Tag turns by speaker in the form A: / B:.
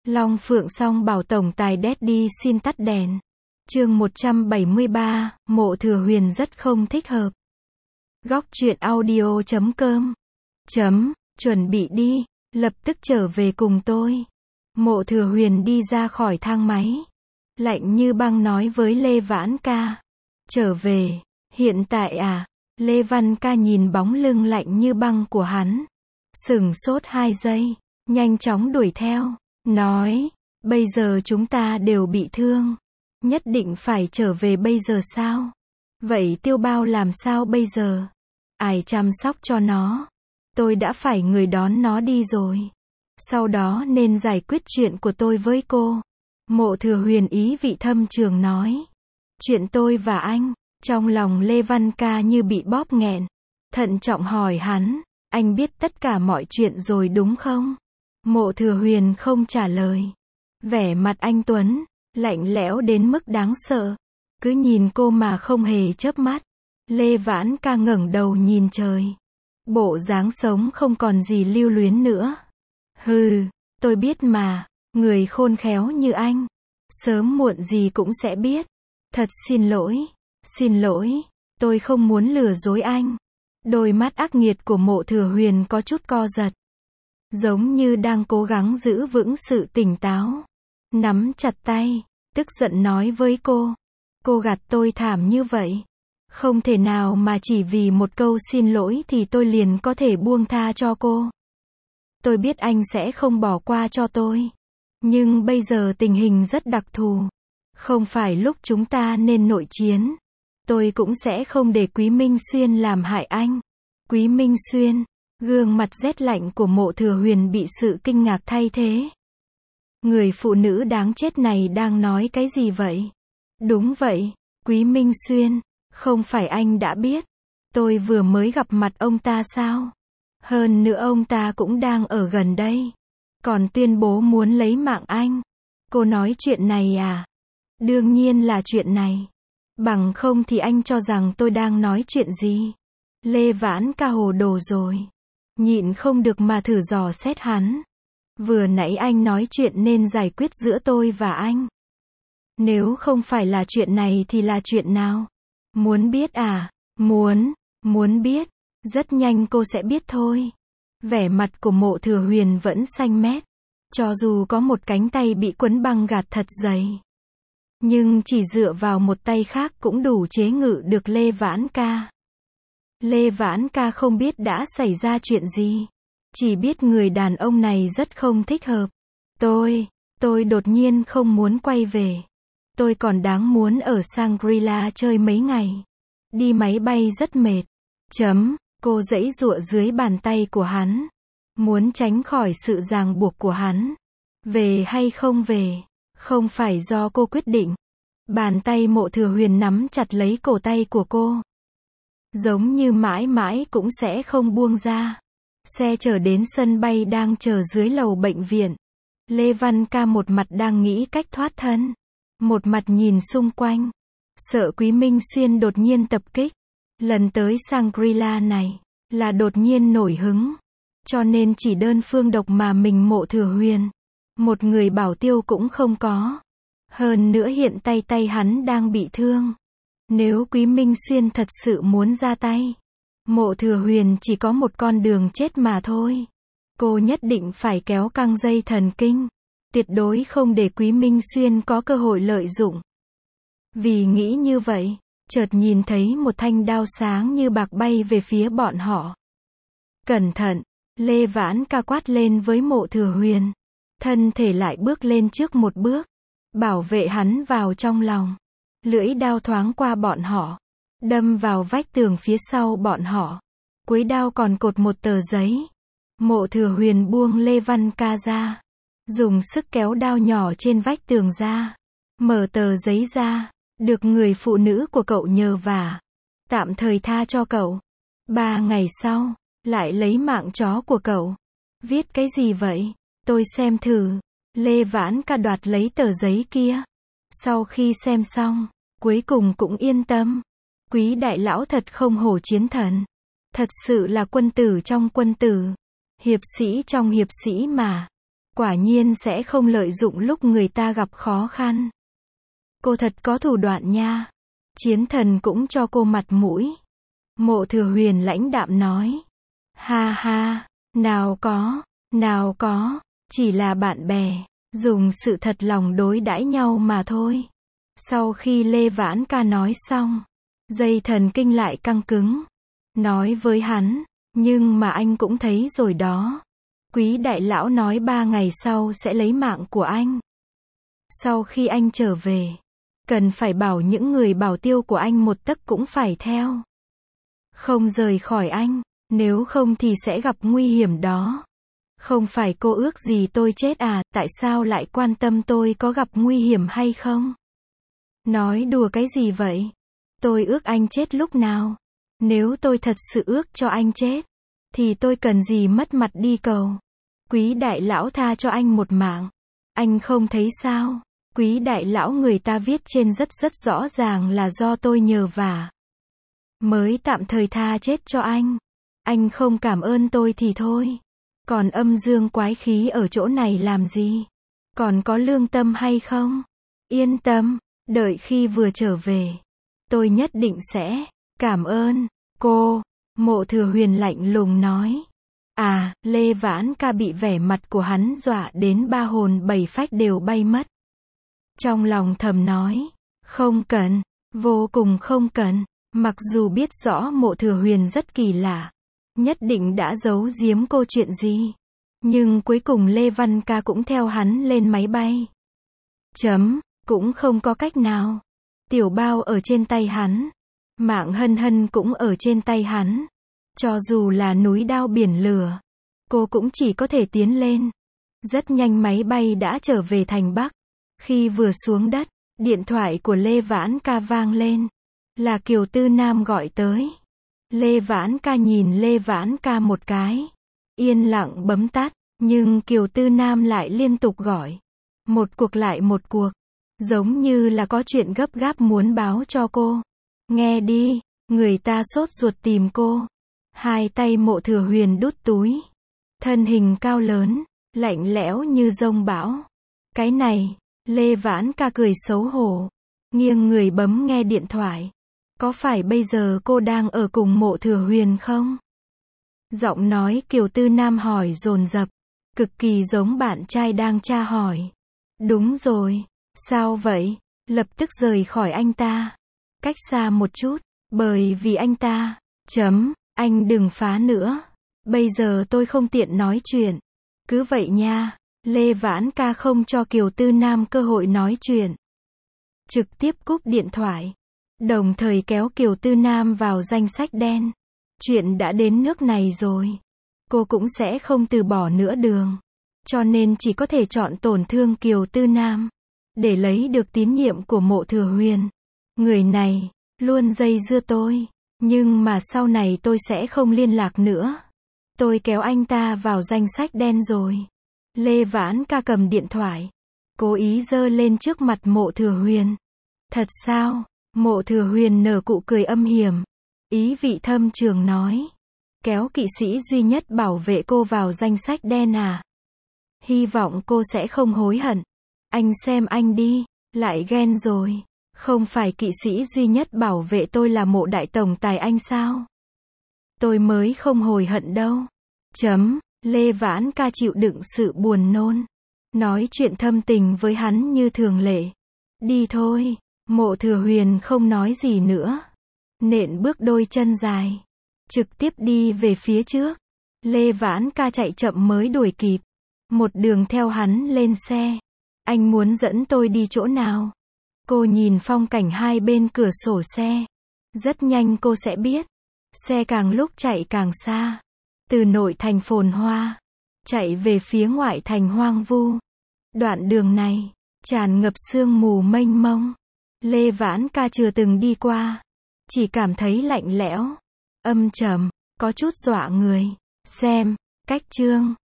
A: Long Phượng Song bảo tổng tài Daddy xin tắt đèn. Chương 173, Mộ Thừa Huyền rất không thích hợp. Góc truyện audio.com. Chuẩn bị đi, lập tức trở về cùng tôi. Mộ Thừa Huyền đi ra khỏi thang máy. Lạnh như băng nói với Lê Vãn Ca. Trở về, hiện tại à? Lê Văn Ca nhìn bóng lưng lạnh như băng của hắn. Sửng sốt 2 giây, nhanh chóng đuổi theo, nói, bây giờ chúng ta đều bị thương. Nhất định phải trở về bây giờ sao? Vậy Tiêu Bao làm sao bây giờ? Ai chăm sóc cho nó? Tôi đã phải người đón nó đi rồi. Sau đó nên giải quyết chuyện của tôi với cô. Mộ Thừa Huyền ý vị thâm trường nói. Chuyện tôi và anh. Trong lòng Lê Văn Ca như bị bóp nghẹn. Thận trọng hỏi hắn, anh biết tất cả mọi chuyện rồi đúng không? Mộ Thừa Huyền không trả lời. Vẻ mặt anh Tuấn, lạnh lẽo đến mức đáng sợ. Cứ nhìn cô mà không hề chớp mắt. Lê Vãn Ca ngẩng đầu nhìn trời. Bộ dáng sống không còn gì lưu luyến nữa. Hừ, tôi biết mà, người khôn khéo như anh, sớm muộn gì cũng sẽ biết. Thật xin lỗi, tôi không muốn lừa dối anh. Đôi mắt ác nghiệt của Mộ Thừa Huyền có chút co giật. Giống như đang cố gắng giữ vững sự tỉnh táo. Nắm chặt tay, tức giận nói với cô. Cô gạt tôi thảm như vậy. Không thể nào mà chỉ vì một câu xin lỗi thì tôi liền có thể buông tha cho cô. Tôi biết anh sẽ không bỏ qua cho tôi. Nhưng bây giờ tình hình rất đặc thù. Không phải lúc chúng ta nên nội chiến. Tôi cũng sẽ không để Quý Minh Xuyên làm hại anh. Quý Minh Xuyên, gương mặt rét lạnh của Mộ Thừa Huyền bị sự kinh ngạc thay thế. Người phụ nữ đáng chết này đang nói cái gì vậy? Đúng vậy, Quý Minh Xuyên, không phải anh đã biết. Tôi vừa mới gặp mặt ông ta sao? Hơn nữa ông ta cũng đang ở gần đây. Còn tuyên bố muốn lấy mạng anh. Cô nói chuyện này à? Đương nhiên là chuyện này. Bằng không thì anh cho rằng tôi đang nói chuyện gì? Lê Vãn Ca hồ đồ rồi. Nhịn không được mà thử dò xét hắn. Vừa nãy anh nói chuyện nên giải quyết giữa tôi và anh. Nếu không phải là chuyện này thì là chuyện nào? Muốn biết à? Muốn biết. Rất nhanh cô sẽ biết thôi. Vẻ mặt của Mộ Thừa Huyền vẫn xanh mét. Cho dù có một cánh tay bị quấn băng gạc thật dày. Nhưng chỉ dựa vào một tay khác cũng đủ chế ngự được Lê Vãn Ca. Lê Vãn Ca không biết đã xảy ra chuyện gì. Chỉ biết người đàn ông này rất không thích hợp. Tôi đột nhiên không muốn quay về. Tôi còn đáng muốn ở Shangri-La chơi mấy ngày. Đi máy bay rất mệt. Cô giãy giụa dưới bàn tay của hắn. Muốn tránh khỏi sự ràng buộc của hắn. Về hay không về, không phải do cô quyết định. Bàn tay Mộ Thừa Huyền nắm chặt lấy cổ tay của cô. Giống như mãi mãi cũng sẽ không buông ra. Xe chở đến sân bay đang chờ dưới lầu bệnh viện. Lê Văn Ca một mặt đang nghĩ cách thoát thân. Một mặt nhìn xung quanh. Sợ Quý Minh Xuyên đột nhiên tập kích. Lần tới Shangri-La này, là đột nhiên nổi hứng. Cho nên chỉ đơn phương độc mà mình Mộ Thừa Huyền. Một người bảo tiêu cũng không có. Hơn nữa hiện tay hắn đang bị thương. Nếu Quý Minh Xuyên thật sự muốn ra tay, Mộ Thừa Huyền chỉ có một con đường chết mà thôi. Cô nhất định phải kéo căng dây thần kinh. Tuyệt đối không để Quý Minh Xuyên có cơ hội lợi dụng. Vì nghĩ như vậy, chợt nhìn thấy một thanh đao sáng như bạc bay về phía bọn họ. Cẩn thận, Lê Vãn Ca quát lên với Mộ Thừa Huyền. Thân thể lại bước lên trước một bước. Bảo vệ hắn vào trong lòng. Lưỡi đao thoáng qua bọn họ. Đâm vào vách tường phía sau bọn họ. Cuối đao còn cột một tờ giấy. Mộ Thừa Huyền buông Lê Văn Ca ra. Dùng sức kéo đao nhỏ trên vách tường ra. Mở tờ giấy ra. Được người phụ nữ của cậu nhờ vả. Tạm thời tha cho cậu. 3 ngày sau, lại lấy mạng chó của cậu. Viết cái gì vậy? Tôi xem thử. Lê Vãn Ca đoạt lấy tờ giấy kia. Sau khi xem xong, cuối cùng cũng yên tâm. Quý đại lão thật không hổ chiến thần. Thật sự là quân tử trong quân tử. Hiệp sĩ trong hiệp sĩ mà. Quả nhiên sẽ không lợi dụng lúc người ta gặp khó khăn. Cô thật có thủ đoạn nha. Chiến thần cũng cho cô mặt mũi. Mộ Thừa Huyền lãnh đạm nói. Ha ha, nào có, chỉ là bạn bè, dùng sự thật lòng đối đãi nhau mà thôi. Sau khi Lê Vãn Ca nói xong, dây thần kinh lại căng cứng. Nói với hắn, nhưng mà anh cũng thấy rồi đó. Quý đại lão nói 3 ngày sau sẽ lấy mạng của anh. Sau khi anh trở về, cần phải bảo những người bảo tiêu của anh một tấc cũng phải theo. Không rời khỏi anh, nếu không thì sẽ gặp nguy hiểm đó. Không phải cô ước gì tôi chết à, tại sao lại quan tâm tôi có gặp nguy hiểm hay không? Nói đùa cái gì vậy? Tôi ước anh chết lúc nào? Nếu tôi thật sự ước cho anh chết, thì tôi cần gì mất mặt đi cầu? Quý đại lão tha cho anh một mạng. Anh không thấy sao? Quý đại lão người ta viết trên rất rõ ràng là do tôi nhờ vả mới tạm thời tha chết cho anh. Anh không cảm ơn tôi thì thôi. Còn âm dương quái khí ở chỗ này làm gì? Còn có lương tâm hay không? Yên tâm, đợi khi vừa trở về, tôi nhất định sẽ cảm ơn cô. Mộ Thừa Huyền lạnh lùng nói. À, Lê Vãn Ca bị vẻ mặt của hắn dọa đến 3 hồn 7 phách đều bay mất. Trong lòng thầm nói, không cần, vô cùng không cần. Mặc dù biết rõ Mộ Thừa Huyền rất kỳ lạ, nhất định đã giấu giếm cô chuyện gì, nhưng cuối cùng Lê Văn Ca cũng theo hắn lên máy bay. Cũng không có cách nào. Tiểu Bao ở trên tay hắn, mạng Hân Hân cũng ở trên tay hắn. Cho dù là núi đao biển lửa, cô cũng chỉ có thể tiến lên. Rất nhanh máy bay đã trở về thành Bắc. Khi vừa xuống đất, điện thoại của Lê Vãn Ca vang lên. Là Kiều Tư Nam gọi tới. Lê Vãn Ca nhìn Lê Vãn Ca một cái, yên lặng bấm tắt, nhưng Kiều Tư Nam lại liên tục gọi. Một cuộc lại một cuộc, giống như là có chuyện gấp gáp muốn báo cho cô. Nghe đi, người ta sốt ruột tìm cô. Hai tay Mộ Thừa Huyền đút túi. Thân hình cao lớn, lạnh lẽo như giông bão. Cái này, Lê Vãn Ca cười xấu hổ, nghiêng người bấm nghe điện thoại. Có phải bây giờ cô đang ở cùng Mộ Thừa Huyền không? Giọng nói Kiều Tư Nam hỏi dồn dập, cực kỳ giống bạn trai đang tra hỏi. Đúng rồi, sao vậy? Lập tức rời khỏi anh ta. Cách xa một chút, bởi vì anh ta. Anh đừng phá nữa. Bây giờ tôi không tiện nói chuyện. Cứ vậy nha. Lê Vãn Ca không cho Kiều Tư Nam cơ hội nói chuyện. Trực tiếp cúp điện thoại. Đồng thời kéo Kiều Tư Nam vào danh sách đen. Chuyện đã đến nước này rồi. Cô cũng sẽ không từ bỏ nữa đường. Cho nên chỉ có thể chọn tổn thương Kiều Tư Nam. Để lấy được tín nhiệm của Mộ Thừa Huyền. Người này, luôn dây dưa tôi. Nhưng mà sau này tôi sẽ không liên lạc nữa. Tôi kéo anh ta vào danh sách đen rồi. Lê Vãn Ca cầm điện thoại. Cố ý giơ lên trước mặt Mộ Thừa Huyền. Thật sao? Mộ Thừa Huyền nở cụ cười âm hiểm. Ý vị thâm trường nói. Kéo kỵ sĩ duy nhất bảo vệ cô vào danh sách đen à? Hy vọng cô sẽ không hối hận. Anh xem anh đi, lại ghen rồi. Không phải kỵ sĩ duy nhất bảo vệ tôi là Mộ đại tổng tài anh sao? Tôi mới không hối hận đâu. Lê Vãn Ca chịu đựng sự buồn nôn. Nói chuyện thâm tình với hắn như thường lệ. Đi thôi. Mộ Thừa Huyền không nói gì nữa. Nện bước đôi chân dài. Trực tiếp đi về phía trước. Lê Vãn Ca chạy chậm mới đuổi kịp. Một đường theo hắn lên xe. Anh muốn dẫn tôi đi chỗ nào? Cô nhìn phong cảnh hai bên cửa sổ xe. Rất nhanh cô sẽ biết. Xe càng lúc chạy càng xa. Từ nội thành phồn hoa, chạy về phía ngoại thành hoang vu. Đoạn đường này, tràn ngập sương mù mênh mông. Lê Vãn Ca chưa từng đi qua. Chỉ cảm thấy lạnh lẽo, âm trầm, có chút dọa người. Xem, cách chương.